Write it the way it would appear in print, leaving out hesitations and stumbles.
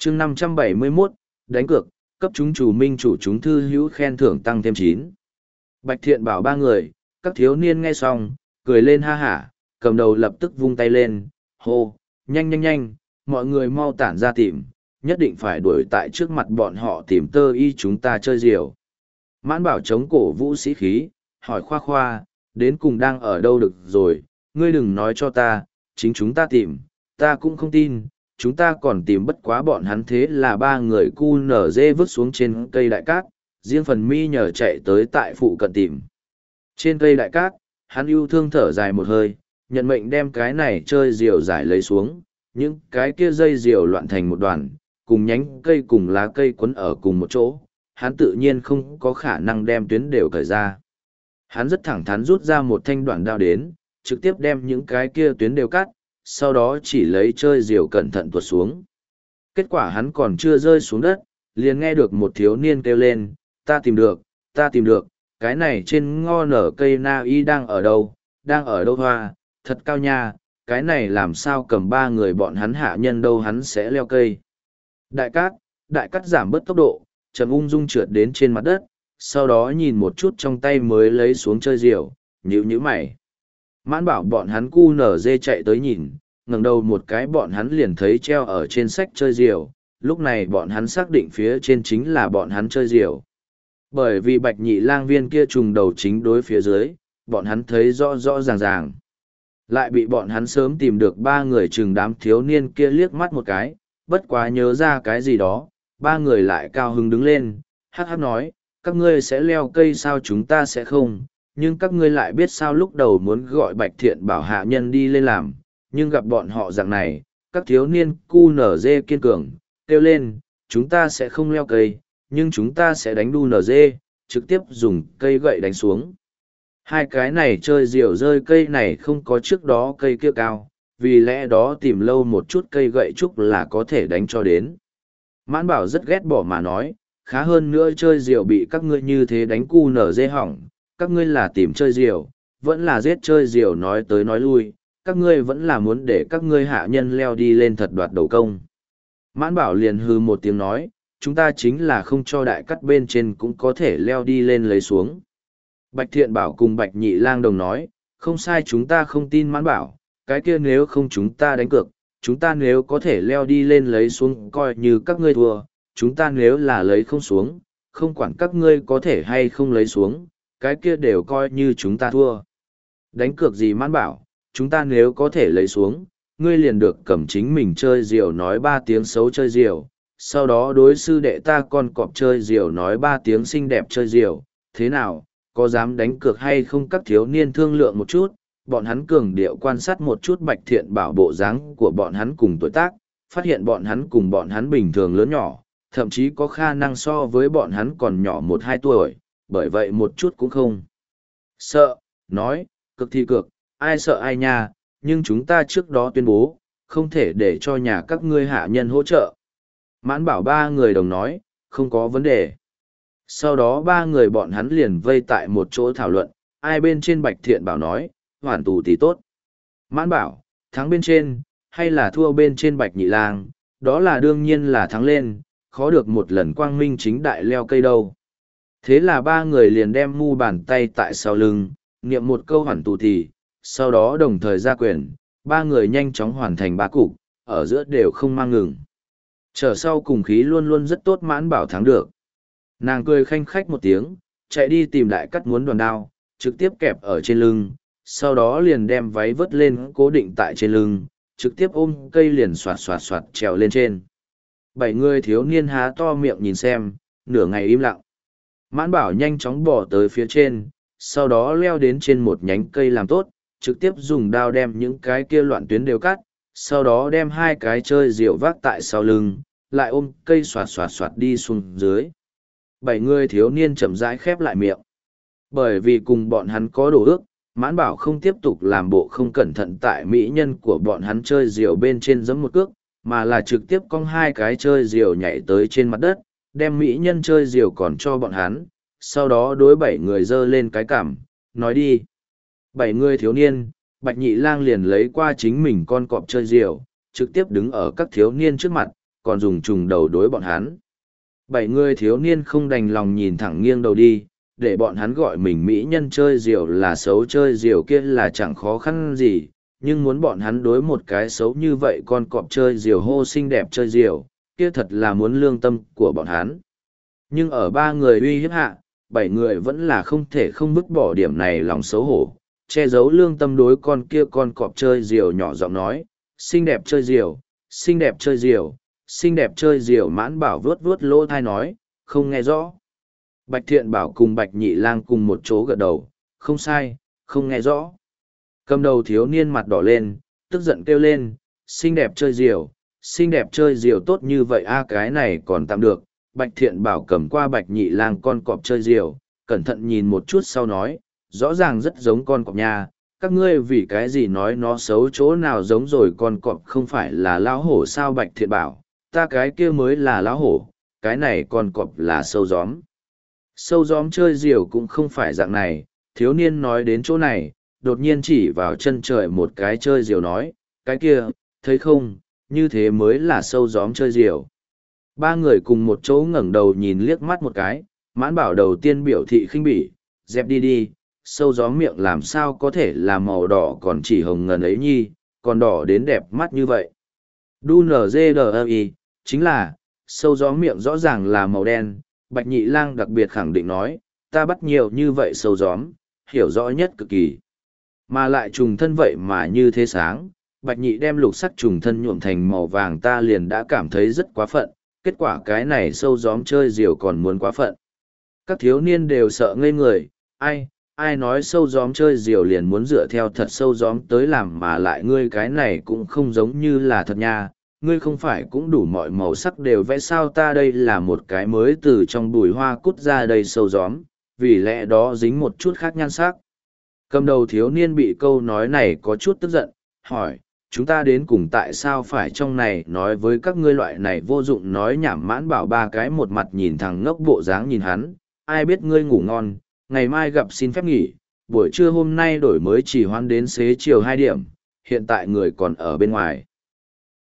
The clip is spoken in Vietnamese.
chương 571, đánh cược, cấp chúng chủ minh chủ chúng thư hữu khen thưởng tăng thêm 9. Bạch Thiện bảo ba người, các thiếu niên nghe xong, cười lên ha hả, cầm đầu lập tức vung tay lên, hô, nhanh nhanh nhanh, mọi người mau tản ra tìm, nhất định phải đuổi tại trước mặt bọn họ tìm tơ y chúng ta chơi diều. Mãn bảo chống cổ vũ sĩ khí, hỏi khoa khoa, đến cùng đang ở đâu được rồi, ngươi đừng nói cho ta, chính chúng ta tìm, ta cũng không tin, chúng ta còn tìm bất quá bọn hắn. Thế là ba người cu nở dê vứt xuống trên cây đại cát, riêng phần mi nhờ chạy tới tại phụ cận tìm. Trên cây đại cát, hắn yêu thương thở dài một hơi, nhận mệnh đem cái này chơi diều giải lấy xuống, những cái kia dây diều loạn thành một đoàn, cùng nhánh cây cùng lá cây quấn ở cùng một chỗ, hắn tự nhiên không có khả năng đem tuyến đều cởi ra. Hắn rất thẳng thắn rút ra một thanh đoạn đao đến, trực tiếp đem những cái kia tuyến đều cắt, sau đó chỉ lấy chơi diều cẩn thận tuột xuống. Kết quả hắn còn chưa rơi xuống đất, liền nghe được một thiếu niên kêu lên, ta tìm được, cái này trên ngo nở cây na y đang ở đâu hoa, thật cao nha, cái này làm sao cầm ba người bọn hắn hạ nhân đâu hắn sẽ leo cây. Đại cát giảm bớt tốc độ, chậm ung dung trượt đến trên mặt đất, sau đó nhìn một chút trong tay mới lấy xuống chơi diều, nhíu mày. Mãn bảo bọn hắn cu nở dê chạy tới nhìn, ngẩng đầu một cái bọn hắn liền thấy treo ở trên sách chơi diều, lúc này bọn hắn xác định phía trên chính là bọn hắn chơi diều. Bởi vì bạch nhị lang viên kia trùng đầu chính đối phía dưới, bọn hắn thấy rõ rõ ràng. Lại bị bọn hắn sớm tìm được ba người chừng đám thiếu niên kia liếc mắt một cái, bất quá nhớ ra cái gì đó, ba người lại cao hứng đứng lên, hắc hắc nói, các ngươi sẽ leo cây sao chúng ta sẽ không, nhưng các ngươi lại biết sao lúc đầu muốn gọi Bạch Thiện bảo hạ nhân đi lên làm, nhưng gặp bọn họ dạng này, các thiếu niên cu nở dê kiên cường, kêu lên, chúng ta sẽ không leo cây, nhưng chúng ta sẽ đánh đu nở dê, trực tiếp dùng cây gậy đánh xuống. Hai cái này chơi diều rơi cây này không có trước đó cây kia cao, vì lẽ đó tìm lâu một chút cây gậy trúc là có thể đánh cho đến. Mãn bảo rất ghét bỏ mà nói, khá hơn nữa chơi diều bị các ngươi như thế đánh cu nở dê hỏng, các ngươi là tìm chơi diều, vẫn là giết chơi diều nói tới nói lui, các ngươi vẫn là muốn để các ngươi hạ nhân leo đi lên thật đoạt đầu công. Mãn bảo liền hư một tiếng nói, chúng ta chính là không cho đại cắt bên trên cũng có thể leo đi lên lấy xuống. Bạch Thiện bảo cùng Bạch Nhị Lang đồng nói, không sai chúng ta không tin mãn bảo, cái kia nếu không chúng ta đánh cược, chúng ta nếu có thể leo đi lên lấy xuống coi như các ngươi thua, chúng ta nếu là lấy không xuống, không quản các ngươi có thể hay không lấy xuống, cái kia đều coi như chúng ta thua. Đánh cược gì mãn bảo, chúng ta nếu có thể lấy xuống, ngươi liền được cầm chính mình chơi diều nói 3 tiếng xấu chơi diều, sau đó đối sư đệ ta con cọp chơi diều nói 3 tiếng xinh đẹp chơi diều, thế nào, có dám đánh cược hay không? Các thiếu niên thương lượng một chút, bọn hắn cường điệu quan sát một chút Bạch Thiện bảo bộ dáng của bọn hắn cùng tuổi tác, phát hiện bọn hắn cùng bọn hắn bình thường lớn nhỏ, thậm chí có khả năng so với bọn hắn còn nhỏ 1-2 tuổi, bởi vậy một chút cũng không sợ, nói, cực thì cực, ai sợ ai nha, nhưng chúng ta trước đó tuyên bố, không thể để cho nhà các ngươi hạ nhân hỗ trợ. Mãn bảo ba người đồng nói, không có vấn đề. Sau đó ba người bọn hắn liền vây tại một chỗ thảo luận, ai bên trên Bạch Thiện bảo nói, hoàn tù thì tốt. Mãn bảo, thắng bên trên, hay là thua bên trên Bạch Nhị Lang, đó là đương nhiên là thắng lên, khó được một lần quang minh chính đại leo cây đâu. Thế là ba người liền đem mu bàn tay tại sau lưng, niệm một câu hoàn tù thì, sau đó đồng thời ra quyền, ba người nhanh chóng hoàn thành 3 cục, ở giữa đều không mang ngừng. Trở sau cùng khí luôn luôn rất tốt mãn bảo thắng được. Nàng cười khanh khách một tiếng, chạy đi tìm đại cắt muốn đoàn đao, trực tiếp kẹp ở trên lưng, sau đó liền đem váy vớt lên cố định tại trên lưng, trực tiếp ôm cây liền xoạt xoạt xoạt trèo lên trên. 7 người thiếu niên há to miệng nhìn xem, nửa ngày im lặng. Mãn bảo nhanh chóng bỏ tới phía trên, sau đó leo đến trên một nhánh cây làm tốt, trực tiếp dùng đao đem những cái kia loạn tuyến đều cắt, sau đó đem 2 cái chơi diều vác tại sau lưng, lại ôm cây xoạt xoạt xoạt đi xuống dưới. 7 người thiếu niên chậm rãi khép lại miệng. Bởi vì cùng bọn hắn có đồ ước, mãn bảo không tiếp tục làm bộ không cẩn thận tại mỹ nhân của bọn hắn chơi diều bên trên giẫm một cước, mà là trực tiếp cong 2 cái chơi diều nhảy tới trên mặt đất, đem mỹ nhân chơi diều còn cho bọn hắn, sau đó đối 7 người giơ lên cái cằm, nói đi. 7 người thiếu niên, Bạch Nhị Lang liền lấy qua chính mình con cọp chơi diều, trực tiếp đứng ở các thiếu niên trước mặt, còn dùng trùng đầu đối bọn hắn. 7 người thiếu niên không đành lòng nhìn thẳng nghiêng đầu đi, để bọn hắn gọi mình mỹ nhân chơi diều là xấu, chơi diều kia là chẳng khó khăn gì, nhưng muốn bọn hắn đối một cái xấu như vậy con cọp chơi diều hô xinh đẹp chơi diều, kia thật là muốn lương tâm của bọn hắn. Nhưng ở 3 người uy hiếp hạ, 7 người vẫn là không thể không vứt bỏ điểm này lòng xấu hổ, che giấu lương tâm đối con kia con cọp chơi diều nhỏ giọng nói, xinh đẹp chơi diều, xinh đẹp chơi diều, xinh đẹp chơi diều. Mãn Bảo vuốt vuốt lỗ thai nói, không nghe rõ. Bạch Thiện Bảo cùng Bạch Nhị Lang cùng một chỗ gật đầu, không sai, không nghe rõ. Cầm đầu thiếu niên mặt đỏ lên, tức giận kêu lên, xinh đẹp chơi diều, xinh đẹp chơi diều tốt như vậy a, cái này còn tạm được. Bạch Thiện Bảo cầm qua Bạch Nhị Lang con cọp chơi diều, cẩn thận nhìn một chút sau nói, rõ ràng rất giống con cọp nha, các ngươi vì cái gì nói nó xấu chỗ nào giống rồi, con cọp không phải là lão hổ sao? Bạch Thiện Bảo, ta cái kia mới là lão hổ, cái này con cọp là sâu gióm. Sâu gióm chơi diều cũng không phải dạng này. Thiếu niên nói đến chỗ này, đột nhiên chỉ vào chân trời một cái chơi diều nói, cái kia, thấy không, như thế mới là sâu gióm chơi diều. 3 người cùng một chỗ ngẩng đầu nhìn liếc mắt một cái, Mãn Bảo đầu tiên biểu thị khinh bỉ, dẹp đi đi, sâu gióm miệng làm sao có thể là màu đỏ còn chỉ hồng ngần ấy nhi, còn đỏ đến đẹp mắt như vậy. Đu NGDI, chính là, sâu gióm miệng rõ ràng là màu đen. Bạch Nhị Lang đặc biệt khẳng định nói, ta bắt nhiều như vậy sâu gióm, hiểu rõ nhất cực kỳ. Mà lại trùng thân vậy mà như thế sáng, Bạch Nhị đem lục sắc trùng thân nhuộm thành màu vàng ta liền đã cảm thấy rất quá phận, kết quả cái này sâu gióm chơi diều còn muốn quá phận. Các thiếu niên đều sợ ngây người, ai nói sâu gióm chơi diều liền muốn dựa theo thật sâu gióm tới làm, mà lại ngươi cái này cũng không giống như là thật nha, ngươi không phải cũng đủ mọi màu sắc đều vẽ sao? Ta đây là một cái mới từ trong bùi hoa cút ra đây sâu gióm, vì lẽ đó dính một chút khác nhan sắc. Cầm đầu thiếu niên bị câu nói này có chút tức giận, hỏi, chúng ta đến cùng tại sao phải trong này nói với các ngươi loại này vô dụng nói nhảm? Mãn Bảo 3 cái một mặt nhìn thằng ngốc bộ dáng nhìn hắn, ai biết ngươi ngủ ngon, ngày mai gặp xin phép nghỉ, buổi trưa hôm nay đổi mới chỉ hoãn đến xế chiều 2 điểm, hiện tại người còn ở bên ngoài.